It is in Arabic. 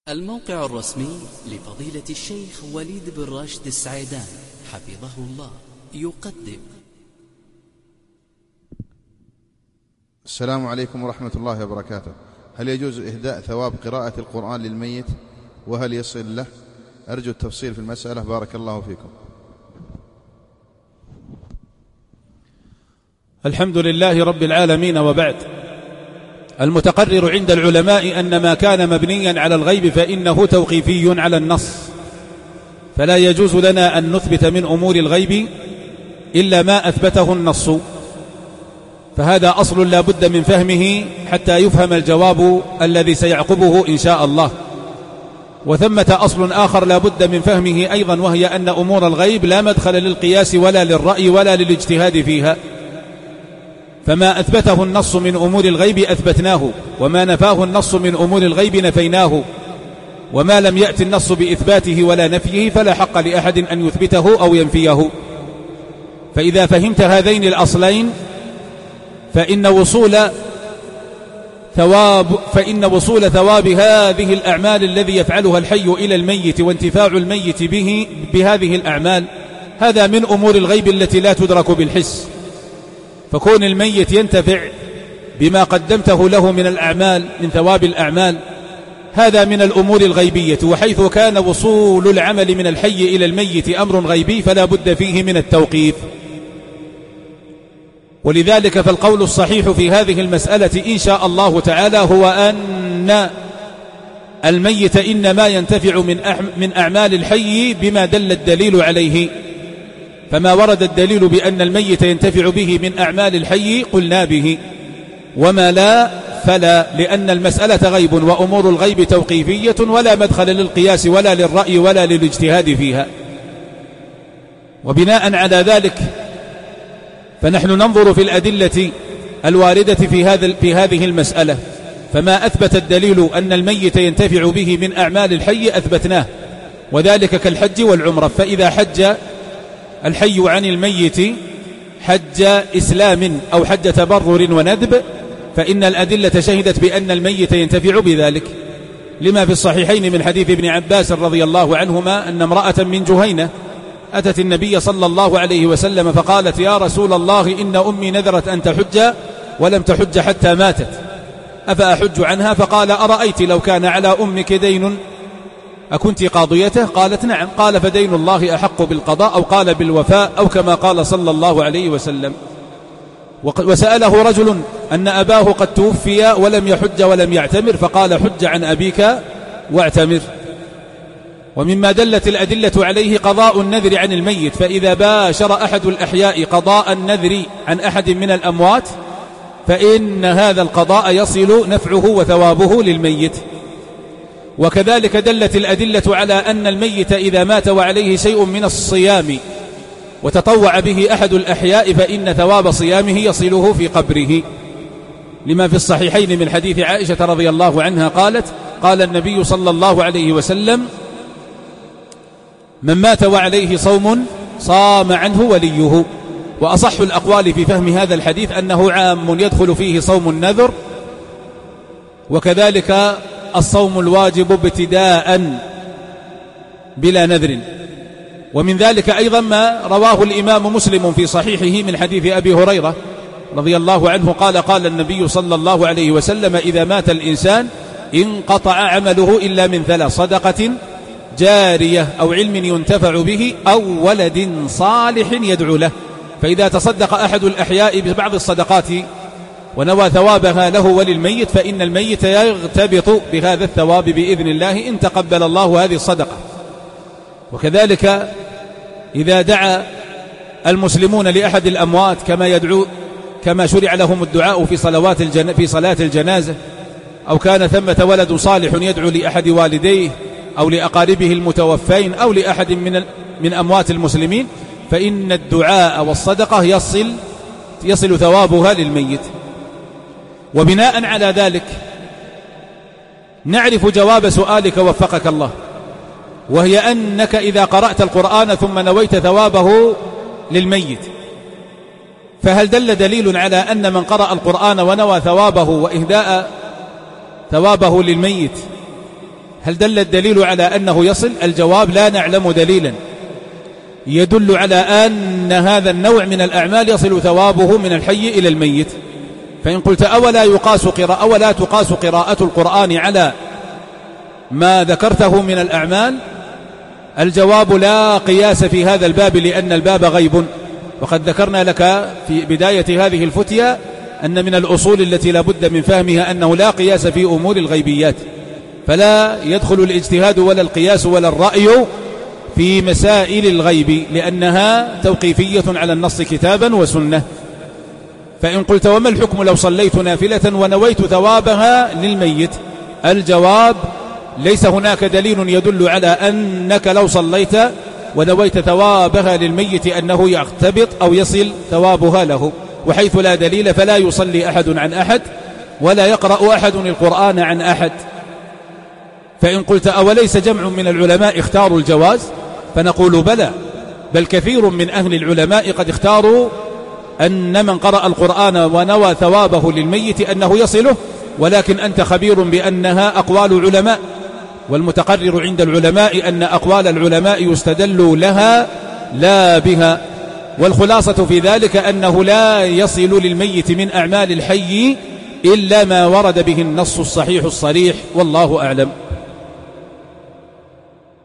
الموقع الرسمي لفضيلة الشيخ وليد بن راشد السعيدان حفظه الله يقدم. السلام عليكم ورحمة الله وبركاته. هل يجوز إهداء ثواب قراءة القرآن للميت وهل يصل له؟ أرجو التفصيل في المسألة، بارك الله فيكم. الحمد لله رب العالمين، وبعد. المتقرر عند العلماء أن ما كان مبنيا على الغيب فإنه توقيفي على النص، فلا يجوز لنا أن نثبت من أمور الغيب إلا ما أثبته النص، فهذا أصل لا بد من فهمه حتى يفهم الجواب الذي سيعقبه إن شاء الله. وثمة أصل آخر لا بد من فهمه أيضا، وهي أن أمور الغيب لا مدخل للقياس ولا للرأي ولا للاجتهاد فيها، فما أثبته النص من أمور الغيب أثبتناه، وما نفاه النص من أمور الغيب نفيناه، وما لم يأتي النص بإثباته ولا نفيه فلا حق لأحد أن يثبته أو ينفيه. فإذا فهمت هذين الأصلين فإن وصول ثواب هذه الأعمال الذي يفعلها الحي إلى الميت وانتفاع الميت بهذه الأعمال هذا من أمور الغيب التي لا تدرك بالحس. فكون الميت ينتفع بما قدمته له من الأعمال من ثواب الأعمال هذا من الأمور الغيبية، وحيث كان وصول العمل من الحي إلى الميت أمر غيبي فلا بد فيه من التوقيف. ولذلك فالقول الصحيح في هذه المسألة إن شاء الله تعالى هو أن الميت إنما ينتفع من أعمال الحي بما دل الدليل عليه، فما ورد الدليل بأن الميت ينتفع به من أعمال الحي قلنا به، وما لا فلا، لأن المسألة غيب وأمور الغيب توقيفية ولا مدخل للقياس ولا للرأي ولا للاجتهاد فيها. وبناء على ذلك فنحن ننظر في الأدلة الواردة في هذه المسألة، فما أثبت الدليل أن الميت ينتفع به من أعمال الحي أثبتناه، وذلك كالحج والعمرة. فإذا حج الحي عن الميت حج إسلام أو حج تبرر وندب فإن الأدلة شهدت بأن الميت ينتفع بذلك، لما في الصحيحين من حديث ابن عباس رضي الله عنهما أن امرأة من جهينة أتت النبي صلى الله عليه وسلم فقالت: يا رسول الله، إن أمي نذرت أن تحج ولم تحج حتى ماتت، أفأحج عنها؟ فقال: أرأيت لو كان على أمك دين أكنت قاضيته؟ قالت: نعم. قال: فدين الله أحق بالقضاء، أو قال بالوفاء، أو كما قال صلى الله عليه وسلم. وسأله رجل أن أباه قد توفي ولم يحج ولم يعتمر، فقال: حج عن أبيك واعتمر. ومما دلت الأدلة عليه قضاء النذر عن الميت، فإذا باشر أحد الأحياء قضاء النذر عن أحد من الأموات فإن هذا القضاء يصل نفعه وثوابه للميت. وكذلك دلت الأدلة على أن الميت إذا مات وعليه شيء من الصيام وتطوع به أحد الأحياء فإن ثواب صيامه يصله في قبره، لما في الصحيحين من حديث عائشة رضي الله عنها قالت: قال النبي صلى الله عليه وسلم: من مات وعليه صوم صام عنه وليه. وأصح الأقوال في فهم هذا الحديث أنه عام يدخل فيه صوم النذر، وكذلك الصوم الواجب ابتداء بلا نذر. ومن ذلك أيضا ما رواه الإمام مسلم في صحيحه من حديث أبي هريرة رضي الله عنه قال: قال النبي صلى الله عليه وسلم: إذا مات الإنسان انقطع عمله إلا من ثلاث: صدقة جارية، أو علم ينتفع به، أو ولد صالح يدعو له. فإذا تصدق أحد الأحياء ببعض الصدقات ونوى ثوابها له وللميت فإن الميت يغتبط بهذا الثواب بإذن الله إن تقبل الله هذه الصدقة. وكذلك إذا دعا المسلمون لأحد الأموات كما شرع لهم الدعاء في صلاة الجنازة، أو كان ثمة ولد صالح يدعو لأحد والديه أو لأقاربه المتوفين أو لأحد من أموات المسلمين، فإن الدعاء والصدقة يصل ثوابها للميت. وبناء على ذلك نعرف جواب سؤالك وفقك الله، وهي أنك إذا قرأت القرآن ثم نويت ثوابه للميت، فهل دل دليل على أن من قرأ القرآن ونوى ثوابه وإهداء ثوابه للميت هل دل الدليل على أنه يصل؟ الجواب لا نعلم دليلا يدل على أن هذا النوع من الأعمال يصل ثوابه من الحي إلى الميت. فإن قلت أولا تقاس قراءة القرآن على ما ذكرته من الأعمال، الجواب لا قياس في هذا الباب، لأن الباب غيب. وقد ذكرنا لك في بداية هذه الفتية أن من الأصول التي لا بد من فهمها أنه لا قياس في أمور الغيبيات، فلا يدخل الاجتهاد ولا القياس ولا الرأي في مسائل الغيب، لأنها توقيفية على النص كتابا وسنة. فإن قلت وما الحكم لو صليت نافلة ونويت ثوابها للميت؟ الجواب ليس هناك دليل يدل على أنك لو صليت ونويت ثوابها للميت أنه يختبط أو يصل ثوابها له، وحيث لا دليل فلا يصلي أحد عن أحد ولا يقرأ أحد القرآن عن أحد. فإن قلت أوليس جمع من العلماء اختاروا الجواز؟ فنقول بلى، بل كثير من أهل العلماء قد اختاروا أن من قرأ القرآن ونوى ثوابه للميت أنه يصله، ولكن أنت خبير بأنها أقوال علماء، والمتقرر عند العلماء أن أقوال العلماء يستدل لها لا بها. والخلاصة في ذلك أنه لا يصل للميت من أعمال الحي إلا ما ورد به النص الصحيح الصريح، والله أعلم.